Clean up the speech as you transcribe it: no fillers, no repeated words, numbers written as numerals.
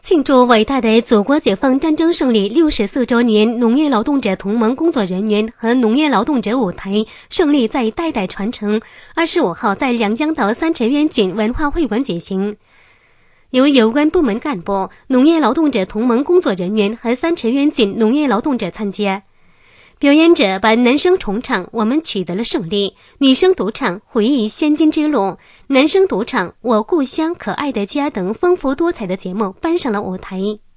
庆祝伟大的祖国解放战争胜利64周年，农业劳动者同盟工作人员和农业劳动者舞台胜利在代代传承。25号在两江岛三陈园郡文化会馆举行，由有关部门干部、农业劳动者同盟工作人员和三陈园郡农业劳动者参加。表演者把男生重唱《我们取得了胜利》，女生独唱《回忆先进之路》，男生独唱《我故乡可爱的家》等丰富多彩的节目搬上了舞台。